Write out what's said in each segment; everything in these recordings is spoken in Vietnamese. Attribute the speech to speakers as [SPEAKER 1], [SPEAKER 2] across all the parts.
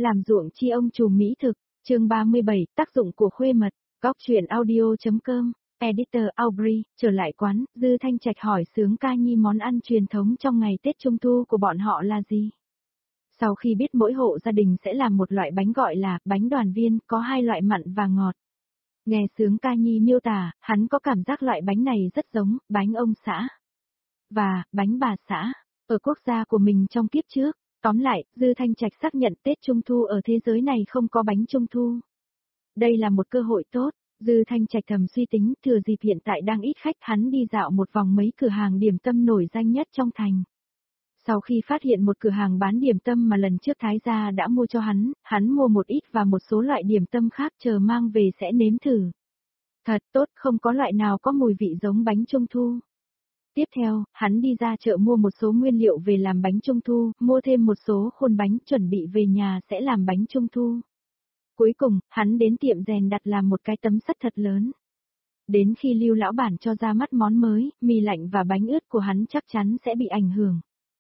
[SPEAKER 1] Làm ruộng chi ông trùm mỹ thực, chương 37, tác dụng của khuê mật, góc truyện audio.com, editor Aubrey, trở lại quán, Dư Thanh Trạch hỏi Sướng Ca Nhi món ăn truyền thống trong ngày Tết Trung Thu của bọn họ là gì. Sau khi biết mỗi hộ gia đình sẽ làm một loại bánh gọi là bánh đoàn viên, có hai loại mặn và ngọt. Nghe Sướng Ca Nhi miêu tả, hắn có cảm giác loại bánh này rất giống bánh ông xã và bánh bà xã ở quốc gia của mình trong kiếp trước. Tóm lại, Dư Thanh Trạch xác nhận Tết Trung Thu ở thế giới này không có bánh Trung Thu. Đây là một cơ hội tốt, Dư Thanh Trạch thầm suy tính, thừa dịp hiện tại đang ít khách, hắn đi dạo một vòng mấy cửa hàng điểm tâm nổi danh nhất trong thành. Sau khi phát hiện một cửa hàng bán điểm tâm mà lần trước Thái gia đã mua cho hắn mua một ít và một số loại điểm tâm khác chờ mang về sẽ nếm thử. Thật tốt, không có loại nào có mùi vị giống bánh Trung Thu. Tiếp theo, hắn đi ra chợ mua một số nguyên liệu về làm bánh Trung Thu, mua thêm một số khuôn bánh chuẩn bị về nhà sẽ làm bánh Trung Thu. Cuối cùng, hắn đến tiệm rèn đặt làm một cái tấm sắt thật lớn. Đến khi Lưu lão bản cho ra mắt món mới, mì lạnh và bánh ướt của hắn chắc chắn sẽ bị ảnh hưởng.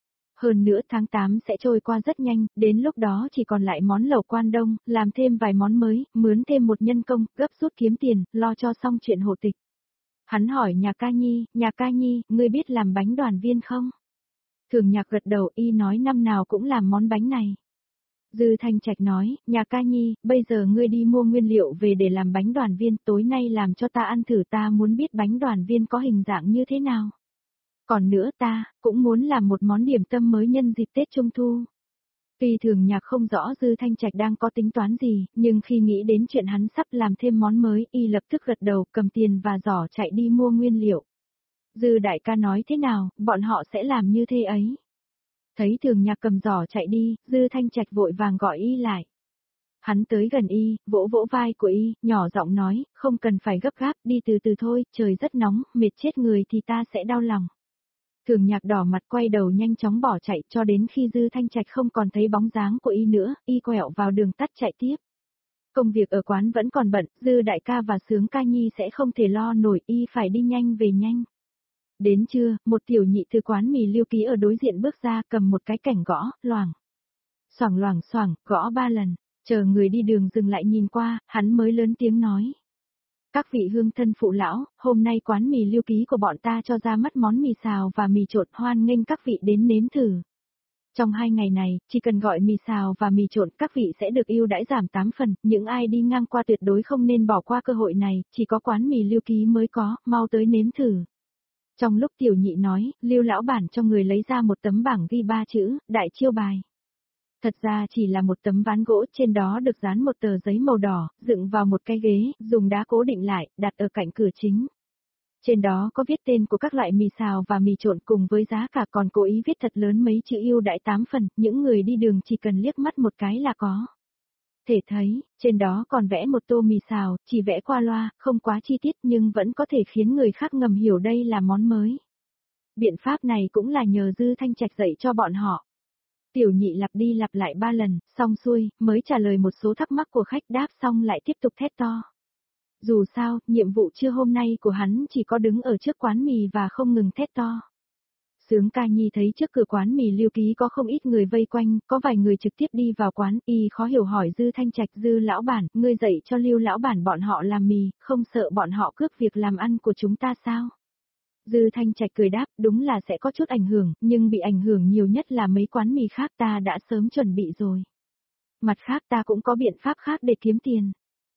[SPEAKER 1] Hơn nữa tháng 8 sẽ trôi qua rất nhanh, đến lúc đó chỉ còn lại món lẩu Quan Đông, làm thêm vài món mới, mướn thêm một nhân công, gấp rút kiếm tiền, lo cho xong chuyện hộ tịch. Hắn hỏi nhà ca nhi, ngươi biết làm bánh đoàn viên không? Thường Nhạc gật đầu, y nói năm nào cũng làm món bánh này. Dư Thanh Trạch nói, nhà ca nhi, bây giờ ngươi đi mua nguyên liệu về để làm bánh đoàn viên, tối nay làm cho ta ăn thử, ta muốn biết bánh đoàn viên có hình dạng như thế nào. Còn nữa ta, cũng muốn làm một món điểm tâm mới nhân dịp Tết Trung Thu. Tuy Thường Nhạc không rõ Dư Thanh Trạch đang có tính toán gì, nhưng khi nghĩ đến chuyện hắn sắp làm thêm món mới, y lập tức gật đầu, cầm tiền và giỏ chạy đi mua nguyên liệu. Dư đại ca nói thế nào, bọn họ sẽ làm như thế ấy. Thấy Thường Nhạc cầm giỏ chạy đi, Dư Thanh Trạch vội vàng gọi y lại. Hắn tới gần y, vỗ vỗ vai của y, nhỏ giọng nói, không cần phải gấp gáp, đi từ từ thôi, trời rất nóng, mệt chết người thì ta sẽ đau lòng. Thường Nhạc đỏ mặt quay đầu nhanh chóng bỏ chạy cho đến khi Dư Thanh Trạch không còn thấy bóng dáng của y nữa, y quẹo vào đường tắt chạy tiếp. Công việc ở quán vẫn còn bận, Dư đại ca và Sướng Ca Nhi sẽ không thể lo nổi, y phải đi nhanh về nhanh. Đến trưa, một tiểu nhị từ quán mì Lưu Ký ở đối diện bước ra cầm một cái cảnh gõ, loảng xoảng, gõ 3 lần, chờ người đi đường dừng lại nhìn qua, hắn mới lớn tiếng nói. Các vị hương thân phụ lão, hôm nay quán mì Lưu Ký của bọn ta cho ra mắt món mì xào và mì trộn, hoan nghênh các vị đến nếm thử. Trong 2 ngày này, chỉ cần gọi mì xào và mì trộn các vị sẽ được ưu đãi giảm 8 phần, những ai đi ngang qua tuyệt đối không nên bỏ qua cơ hội này, chỉ có quán mì Lưu Ký mới có, mau tới nếm thử. Trong lúc tiểu nhị nói, Lưu lão bản cho người lấy ra một tấm bảng ghi 3 chữ, đại chiêu bài. Thật ra chỉ là một tấm ván gỗ, trên đó được dán một tờ giấy màu đỏ, dựng vào một cái ghế, dùng đá cố định lại, đặt ở cạnh cửa chính. Trên đó có viết tên của các loại mì xào và mì trộn cùng với giá cả, còn cố ý viết thật lớn mấy chữ ưu đãi 8 phần, những người đi đường chỉ cần liếc mắt một cái là có thể thấy, trên đó còn vẽ một tô mì xào, chỉ vẽ qua loa, không quá chi tiết nhưng vẫn có thể khiến người khác ngầm hiểu đây là món mới. Biện pháp này cũng là nhờ Dư Thanh Trạch dạy cho bọn họ. Tiểu nhị lặp đi lặp lại 3 lần, xong xuôi, mới trả lời một số thắc mắc của khách, đáp xong lại tiếp tục thét to. Dù sao, nhiệm vụ trưa hôm nay của hắn chỉ có đứng ở trước quán mì và không ngừng thét to. Sướng Ca Nhi thấy trước cửa quán mì Lưu Ký có không ít người vây quanh, có vài người trực tiếp đi vào quán, y khó hiểu hỏi Dư Thanh Trạch, Dư lão bản, ngươi dạy cho Lưu lão bản bọn họ làm mì, không sợ bọn họ cướp việc làm ăn của chúng ta sao? Dư Thanh Trạch cười đáp, đúng là sẽ có chút ảnh hưởng, nhưng bị ảnh hưởng nhiều nhất là mấy quán mì khác, ta đã sớm chuẩn bị rồi. Mặt khác ta cũng có biện pháp khác để kiếm tiền.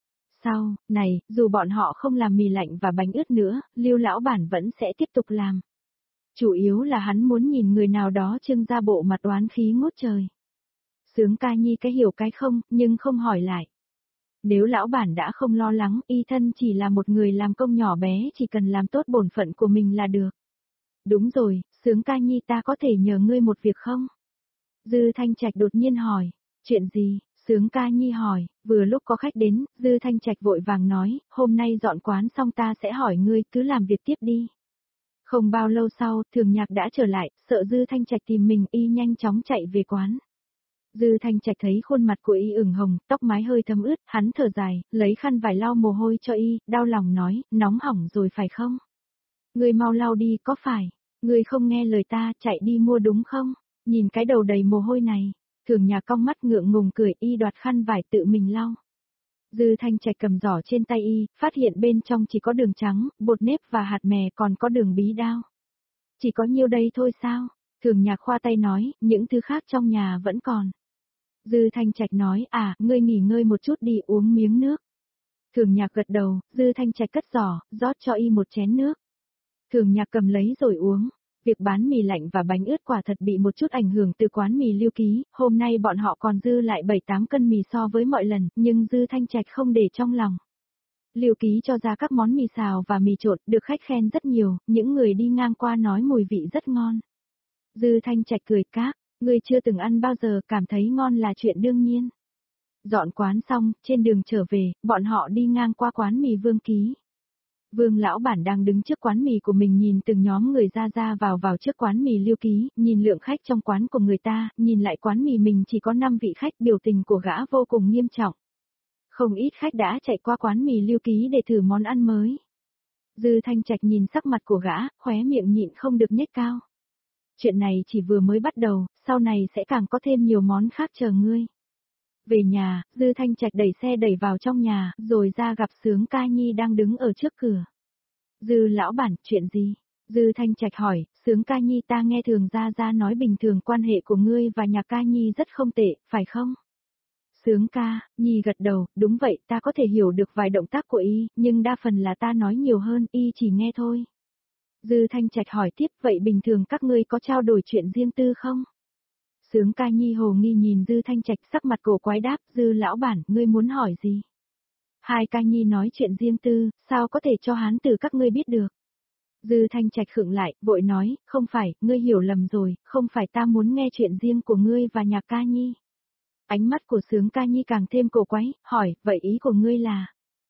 [SPEAKER 1] Sau này, dù bọn họ không làm mì lạnh và bánh ướt nữa, Lưu lão bản vẫn sẽ tiếp tục làm. Chủ yếu là hắn muốn nhìn người nào đó trưng ra bộ mặt oán khí ngút trời. Sướng Ca Nhi cái hiểu cái không, nhưng không hỏi lại. Nếu lão bản đã không lo lắng, y thân chỉ là một người làm công nhỏ bé, chỉ cần làm tốt bổn phận của mình là được. Đúng rồi, Sướng Ca Nhi, ta có thể nhờ ngươi một việc không? Dư Thanh Trạch đột nhiên hỏi. Chuyện gì? Sướng Ca Nhi hỏi. Vừa lúc có khách đến, Dư Thanh Trạch vội vàng nói, hôm nay dọn quán xong ta sẽ hỏi ngươi, cứ làm việc tiếp đi. Không bao lâu sau, Thường Nhạc đã trở lại, sợ Dư Thanh Trạch tìm mình, y nhanh chóng chạy về quán. Dư Thanh Trạch thấy khuôn mặt của y ửng hồng, tóc mái hơi thấm ướt, hắn thở dài, lấy khăn vải lau mồ hôi cho y, đau lòng nói, nóng hỏng rồi phải không? Ngươi mau lau đi, có phải? Ngươi không nghe lời ta, chạy đi mua đúng không? Nhìn cái đầu đầy mồ hôi này. Thường Nhạc cong mắt ngượng ngùng cười, y đoạt khăn vải tự mình lau. Dư Thanh Trạch cầm giỏ trên tay y, phát hiện bên trong chỉ có đường trắng, bột nếp và hạt mè, còn có đường bí đao. Chỉ có nhiêu đây thôi sao? Thường Nhạc khoa tay nói, những thứ khác trong nhà vẫn còn. Dư Thanh Trạch nói, ngươi nghỉ ngơi một chút đi, uống miếng nước. Thường Nhạc gật đầu, Dư Thanh Trạch cất giỏ, rót cho y một chén nước. Thường Nhạc cầm lấy rồi uống. Việc bán mì lạnh và bánh ướt quả thật bị một chút ảnh hưởng từ quán mì Lưu Ký, hôm nay bọn họ còn dư lại 7-8 cân mì so với mọi lần, nhưng Dư Thanh Trạch không để trong lòng. Lưu Ký cho ra các món mì xào và mì trộn, được khách khen rất nhiều, những người đi ngang qua nói mùi vị rất ngon. Dư Thanh Trạch cười, các ngươi chưa từng ăn bao giờ, cảm thấy ngon là chuyện đương nhiên. Dọn quán xong, trên đường trở về, bọn họ đi ngang qua quán mì Vương Ký. Vương lão bản đang đứng trước quán mì của mình, nhìn từng nhóm người ra vào trước quán mì Lưu Ký, nhìn lượng khách trong quán của người ta, nhìn lại quán mì mình chỉ có 5 vị khách, biểu tình của gã vô cùng nghiêm trọng. Không ít khách đã chạy qua quán mì Lưu Ký để thử món ăn mới. Dư Thanh Trạch nhìn sắc mặt của gã, khóe miệng nhịn không được nhếch cao. Chuyện này chỉ vừa mới bắt đầu, sau này sẽ càng có thêm nhiều món khác chờ ngươi. Về nhà, Dư Thanh Trạch đẩy xe đẩy vào trong nhà, rồi ra gặp Sướng Ca Nhi đang đứng ở trước cửa. Dư lão bản, chuyện gì? Dư Thanh Trạch hỏi, Sướng Ca Nhi, ta nghe Thường gia nói bình thường quan hệ của ngươi và nhà Ca Nhi rất không tệ, phải không? Sướng Ca Nhi gật đầu, đúng vậy, ta có thể hiểu được vài động tác của y, nhưng đa phần là ta nói nhiều hơn, y chỉ nghe thôi. Dư Thanh Trạch hỏi tiếp, vậy bình thường các ngươi có trao đổi chuyện riêng tư không? Sướng Ca Nhi hồ nghi nhìn Dư Thanh Trạch, sắc mặt cổ quái đáp, Dư lão bản, ngươi muốn hỏi gì? Hai Ca Nhi nói chuyện riêng tư, sao có thể cho hán tử các ngươi biết được? Dư Thanh Trạch khựng lại, vội nói, không phải, ngươi hiểu lầm rồi, không phải ta muốn nghe chuyện riêng của ngươi và nhà Ca Nhi. Ánh mắt của Sướng Ca Nhi càng thêm cổ quái, hỏi, vậy ý của ngươi là?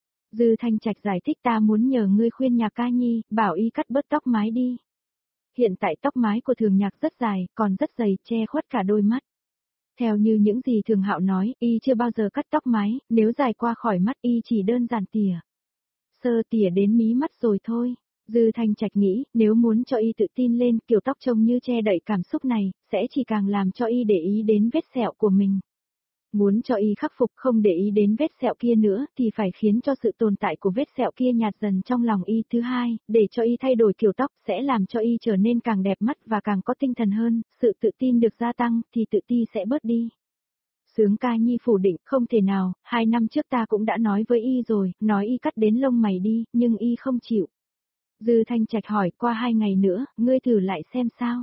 [SPEAKER 1] Dư Thanh Trạch giải thích, ta muốn nhờ ngươi khuyên nhà Ca Nhi, bảo y cắt bớt tóc mái đi. Hiện tại tóc mái của Thường Nhạc rất dài, còn rất dày, che khuất cả đôi mắt. Theo như những gì Thường Hạo nói, y chưa bao giờ cắt tóc mái, nếu dài qua khỏi mắt y chỉ đơn giản tỉa. Sơ tỉa đến mí mắt rồi thôi. Dư Thanh Trạch nghĩ, nếu muốn cho y tự tin lên, kiểu tóc trông như che đậy cảm xúc này, sẽ chỉ càng làm cho y để ý đến vết sẹo của mình. Muốn cho y khắc phục không để ý đến vết sẹo kia nữa, thì phải khiến cho sự tồn tại của vết sẹo kia nhạt dần trong lòng y. Thứ hai, để cho y thay đổi kiểu tóc, sẽ làm cho y trở nên càng đẹp mắt và càng có tinh thần hơn, sự tự tin được gia tăng, thì tự ti sẽ bớt đi. Sướng Ca Nhi phủ định, không thể nào, 2 năm trước ta cũng đã nói với y rồi, nói y cắt đến lông mày đi, nhưng y không chịu. Dư Thanh Trạch hỏi, qua 2 ngày nữa, ngươi thử lại xem sao.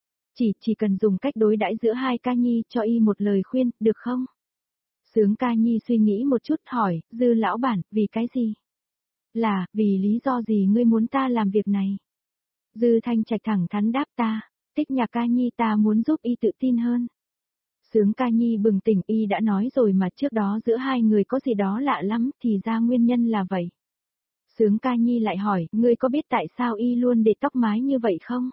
[SPEAKER 1] Chỉ cần dùng cách đối đãi giữa hai Ca Nhi, cho y một lời khuyên, được không? Sướng Ca Nhi suy nghĩ một chút hỏi, Dư lão bản, vì cái gì? Là, vì lý do gì ngươi muốn ta làm việc này? Dư Thanh Trạch thẳng thắn đáp, ta, thích nhà Ca Nhi, ta muốn giúp y tự tin hơn. Sướng Ca Nhi bừng tỉnh, y đã nói rồi mà trước đó giữa hai người có gì đó lạ lắm, thì ra nguyên nhân là vậy. Sướng Ca Nhi lại hỏi, ngươi có biết tại sao y luôn để tóc mái như vậy không?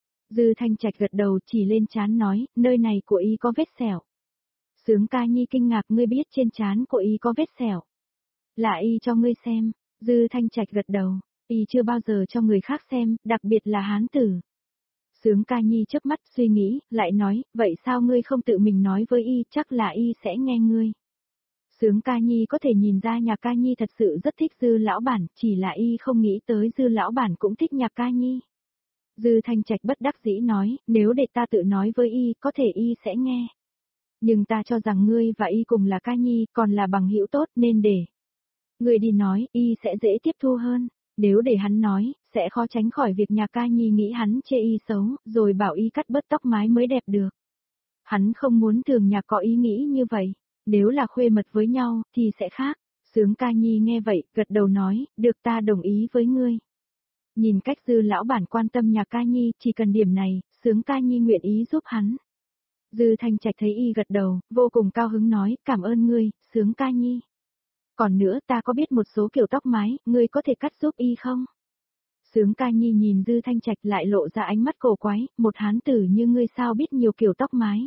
[SPEAKER 1] Dư Thanh Trạch gật đầu, chỉ lên trán nói, nơi này của y có vết sẹo. Sướng Ca Nhi kinh ngạc, ngươi biết trên trán của y có vết sẹo. Là y cho ngươi xem. Dư Thanh Trạch gật đầu, y chưa bao giờ cho người khác xem, đặc biệt là hán tử. Sướng Ca Nhi chớp mắt suy nghĩ, lại nói, vậy sao ngươi không tự mình nói với y, chắc là y sẽ nghe ngươi. Sướng Ca Nhi có thể nhìn ra nhà Ca Nhi thật sự rất thích Dư lão bản, chỉ là y không nghĩ tới Dư lão bản cũng thích nhà Ca Nhi. Dư Thanh Trạch bất đắc dĩ nói, nếu để ta tự nói với y, có thể y sẽ nghe. Nhưng ta cho rằng ngươi và y cùng là Ca Nhi, còn là bằng hữu tốt nên để. Ngươi đi nói, y sẽ dễ tiếp thu hơn. Nếu để hắn nói, sẽ khó tránh khỏi việc nhà Ca Nhi nghĩ hắn chê y xấu, rồi bảo y cắt bớt tóc mái mới đẹp được. Hắn không muốn Thường Nhạc có ý nghĩ như vậy. Nếu là khuê mật với nhau, thì sẽ khác. Sướng Ca Nhi nghe vậy, gật đầu nói, được, ta đồng ý với ngươi. Nhìn cách Dư lão bản quan tâm nhà Ca Nhi, chỉ cần điểm này, Sướng Ca Nhi nguyện ý giúp hắn. Dư Thanh Trạch thấy y gật đầu, vô cùng cao hứng nói, cảm ơn ngươi, Sướng Ca Nhi. Còn nữa, ta có biết một số kiểu tóc mái, ngươi có thể cắt giúp y không? Sướng Ca Nhi nhìn Dư Thanh Trạch lại lộ ra ánh mắt cổ quái, một hán tử như ngươi sao biết nhiều kiểu tóc mái?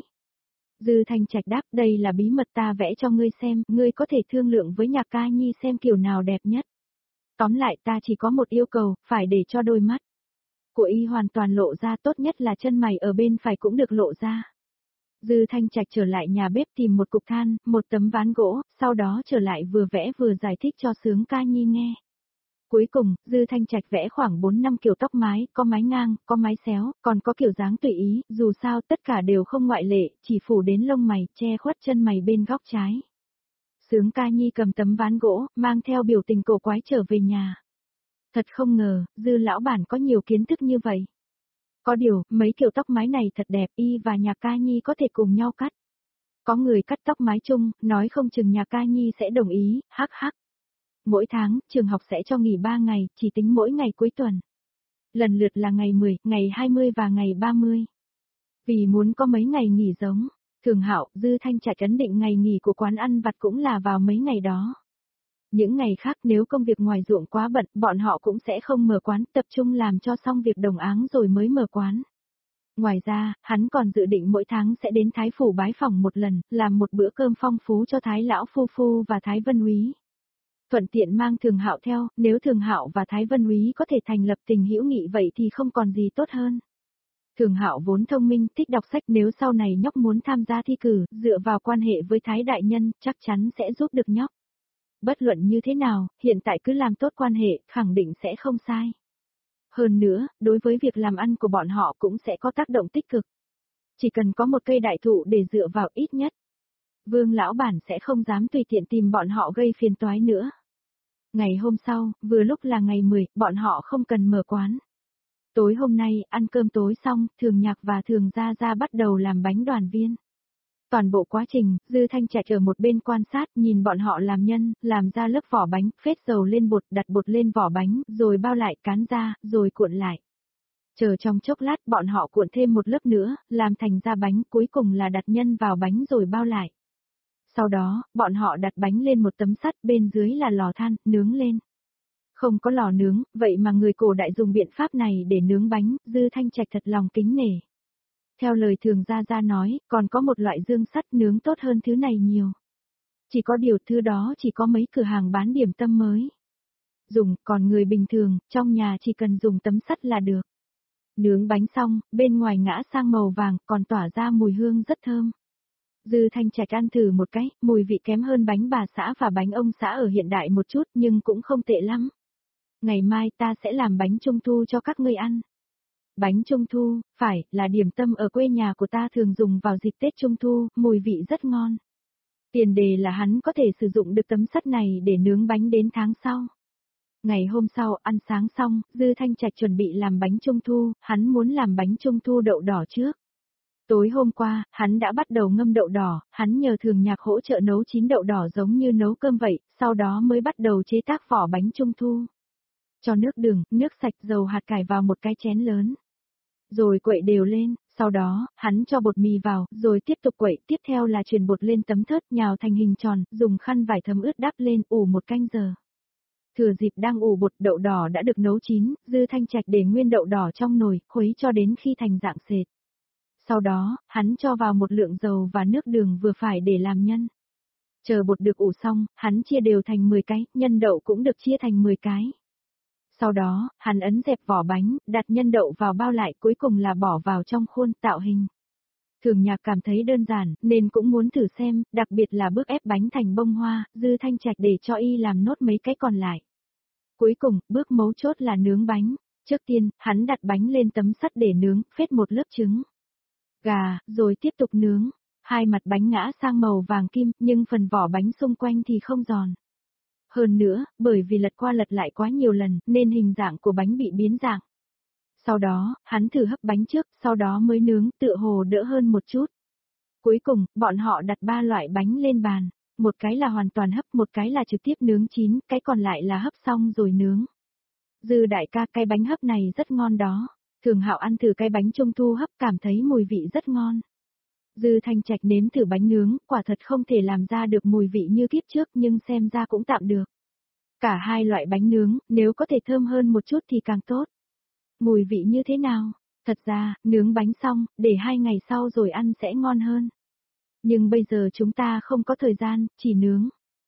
[SPEAKER 1] Dư Thanh Trạch đáp, đây là bí mật ta vẽ cho ngươi xem, ngươi có thể thương lượng với nhà Ca Nhi xem kiểu nào đẹp nhất. Tóm lại ta chỉ có một yêu cầu, phải để cho đôi mắt của y hoàn toàn lộ ra, tốt nhất là chân mày ở bên phải cũng được lộ ra. Dư Thanh Trạch trở lại nhà bếp tìm một cục than, một tấm ván gỗ, sau đó trở lại vừa vẽ vừa giải thích cho Sướng Ca Nhi nghe. Cuối cùng, Dư Thanh Trạch vẽ khoảng 4-5 kiểu tóc mái, có mái ngang, có mái xéo, còn có kiểu dáng tùy ý, dù sao tất cả đều không ngoại lệ, chỉ phủ đến lông mày, che khuất chân mày bên góc trái. Sướng Ca Nhi cầm tấm ván gỗ, mang theo biểu tình cổ quái trở về nhà. Thật không ngờ, Dư lão bản có nhiều kiến thức như vậy. Có điều, mấy kiểu tóc mái này thật đẹp, y và nhà Ca Nhi có thể cùng nhau cắt. Có người cắt tóc mái chung, nói không chừng nhà Ca Nhi sẽ đồng ý, hắc hắc. Mỗi tháng, trường học sẽ cho nghỉ 3 ngày, chỉ tính mỗi ngày cuối tuần. Lần lượt là ngày 10, ngày 20 và ngày 30. Vì muốn có mấy ngày nghỉ giống, Thường Hạo, Dư Thanh Trạch ấn định ngày nghỉ của quán ăn vặt cũng là vào mấy ngày đó. Những ngày khác nếu công việc ngoài ruộng quá bận, bọn họ cũng sẽ không mở quán, tập trung làm cho xong việc đồng áng rồi mới mở quán. Ngoài ra, hắn còn dự định mỗi tháng sẽ đến Thái Phủ bái phỏng một lần, làm một bữa cơm phong phú cho Thái Lão Phu Phu và Thái Vân Úy. Thuận tiện mang Thường Hạo theo, nếu Thường Hạo và Thái Vân Úy có thể thành lập tình hữu nghị vậy thì không còn gì tốt hơn. Thường Hạo vốn thông minh, thích đọc sách, nếu sau này nhóc muốn tham gia thi cử, dựa vào quan hệ với Thái đại nhân, chắc chắn sẽ giúp được nhóc. Bất luận như thế nào, hiện tại cứ làm tốt quan hệ, khẳng định sẽ không sai. Hơn nữa, đối với việc làm ăn của bọn họ cũng sẽ có tác động tích cực. Chỉ cần có một cây đại thụ để dựa vào ít nhất. Vương lão bản sẽ không dám tùy tiện tìm bọn họ gây phiền toái nữa. Ngày hôm sau, vừa lúc là ngày 10, bọn họ không cần mở quán. Tối hôm nay, ăn cơm tối xong, Thường Nhạc và Thường Gia Gia bắt đầu làm bánh đoàn viên. Toàn bộ quá trình, Dư Thanh Trạch ở một bên quan sát, nhìn bọn họ làm nhân, làm ra lớp vỏ bánh, phết dầu lên bột, đặt bột lên vỏ bánh, rồi bao lại, cán ra, rồi cuộn lại. Chờ trong chốc lát bọn họ cuộn thêm một lớp nữa, làm thành ra bánh, cuối cùng là đặt nhân vào bánh rồi bao lại. Sau đó, bọn họ đặt bánh lên một tấm sắt, bên dưới là lò than, nướng lên. Không có lò nướng, vậy mà người cổ đại dùng biện pháp này để nướng bánh, Dư Thanh Trạch thật lòng kính nể. Theo lời Thường Gia Gia nói, còn có một loại dương sắt nướng tốt hơn thứ này nhiều. Chỉ có điều thứ đó chỉ có mấy cửa hàng bán điểm tâm mới dùng, còn người bình thường, trong nhà chỉ cần dùng tấm sắt là được. Nướng bánh xong, bên ngoài ngã sang màu vàng, còn tỏa ra mùi hương rất thơm. Dư Thanh Trạch ăn thử một cái, mùi vị kém hơn bánh bà xã và bánh ông xã ở hiện đại một chút nhưng cũng không tệ lắm. Ngày mai ta sẽ làm bánh trung thu cho các ngươi ăn. Bánh trung thu, phải, là điểm tâm ở quê nhà của ta thường dùng vào dịp Tết Trung thu, mùi vị rất ngon. Tiền đề là hắn có thể sử dụng được tấm sắt này để nướng bánh đến tháng sau. Ngày hôm sau, ăn sáng xong, Dư Thanh Trạch chuẩn bị làm bánh trung thu, hắn muốn làm bánh trung thu đậu đỏ trước. Tối hôm qua, hắn đã bắt đầu ngâm đậu đỏ, hắn nhờ Thường Nhạc hỗ trợ nấu chín đậu đỏ giống như nấu cơm vậy, sau đó mới bắt đầu chế tác vỏ bánh trung thu. Cho nước đường, nước sạch, dầu hạt cải vào một cái chén lớn. Rồi quậy đều lên, sau đó, hắn cho bột mì vào, rồi tiếp tục quậy, tiếp theo là truyền bột lên tấm thớt nhào thành hình tròn, dùng khăn vải thấm ướt đắp lên, ủ 1 canh giờ. Thừa dịp đang ủ bột, đậu đỏ đã được nấu chín, Dư Thanh Trạch để nguyên đậu đỏ trong nồi, khuấy cho đến khi thành dạng sệt. Sau đó, hắn cho vào một lượng dầu và nước đường vừa phải để làm nhân. Chờ bột được ủ xong, hắn chia đều thành 10 cái, nhân đậu cũng được chia thành 10 cái. Sau đó, hắn ấn dẹp vỏ bánh, đặt nhân đậu vào bao lại, cuối cùng là bỏ vào trong khuôn, tạo hình. Thường Nhạc cảm thấy đơn giản, nên cũng muốn thử xem, đặc biệt là bước ép bánh thành bông hoa, Dư Thanh Trạch để cho y làm nốt mấy cái còn lại. Cuối cùng, bước mấu chốt là nướng bánh. Trước tiên, hắn đặt bánh lên tấm sắt để nướng, phết một lớp trứng gà, rồi tiếp tục nướng. Hai mặt bánh ngã sang màu vàng kim, nhưng phần vỏ bánh xung quanh thì không giòn. Hơn nữa, bởi vì lật qua lật lại quá nhiều lần, nên hình dạng của bánh bị biến dạng. Sau đó, hắn thử hấp bánh trước, sau đó mới nướng, tựa hồ đỡ hơn một chút. Cuối cùng, bọn họ đặt 3 loại bánh lên bàn. Một cái là hoàn toàn hấp, một cái là trực tiếp nướng chín, cái còn lại là hấp xong rồi nướng. Dư đại ca, cái bánh hấp này rất ngon đó. Thường Hạo ăn thử cái bánh trung thu hấp, cảm thấy mùi vị rất ngon. Dư Thanh Trạch nếm thử bánh nướng, quả thật không thể làm ra được mùi vị như kiếp trước nhưng xem ra cũng tạm được. Cả hai loại bánh nướng, nếu có thể thơm hơn một chút thì càng tốt. Mùi vị như thế nào? Thật ra, nướng bánh xong, để 2 ngày sau rồi ăn sẽ ngon hơn. Nhưng bây giờ chúng ta không có thời gian, chỉ nướng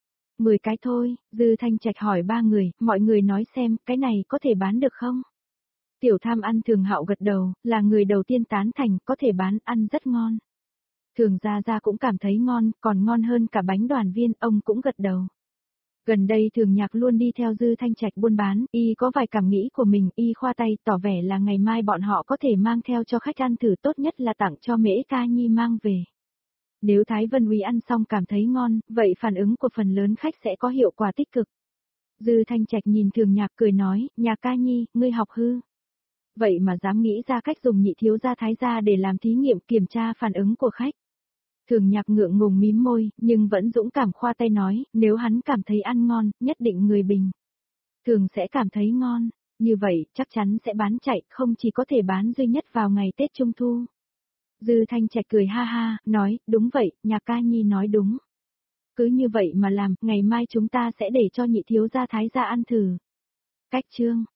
[SPEAKER 1] 10 cái thôi. Dư Thanh Trạch hỏi 3 người, mọi người nói xem, cái này có thể bán được không? Tiểu Tham ăn Thường Hạo gật đầu, là người đầu tiên tán thành, có thể bán, ăn rất ngon. Thường Gia cũng cảm thấy ngon, còn ngon hơn cả bánh đoàn viên, ông cũng gật đầu. Gần đây Thường Nhạc luôn đi theo Dư Thanh Trạch buôn bán, y có vài cảm nghĩ của mình, y khoa tay tỏ vẻ là ngày mai bọn họ có thể mang theo cho khách ăn thử, tốt nhất là tặng cho Mễ Ca Nhi mang về. Nếu Thái Vân Úy ăn xong cảm thấy ngon, vậy phản ứng của phần lớn khách sẽ có hiệu quả tích cực. Dư Thanh Trạch nhìn Thường Nhạc cười nói, nhà Ca Nhi, ngươi học hư. Vậy mà dám nghĩ ra cách dùng nhị thiếu gia Thái gia để làm thí nghiệm kiểm tra phản ứng của khách. Thường Nhạc ngượng ngùng mím môi, nhưng vẫn dũng cảm khoa tay nói, nếu hắn cảm thấy ăn ngon, nhất định người bình thường sẽ cảm thấy ngon, như vậy chắc chắn sẽ bán chạy, không chỉ có thể bán duy nhất vào ngày Tết Trung Thu. Dư Thanh Trạch cười ha ha, nói, đúng vậy, nhà Ca Nhi nói đúng. Cứ như vậy mà làm, ngày mai chúng ta sẽ để cho nhị thiếu gia Thái gia ăn thử. Cách chương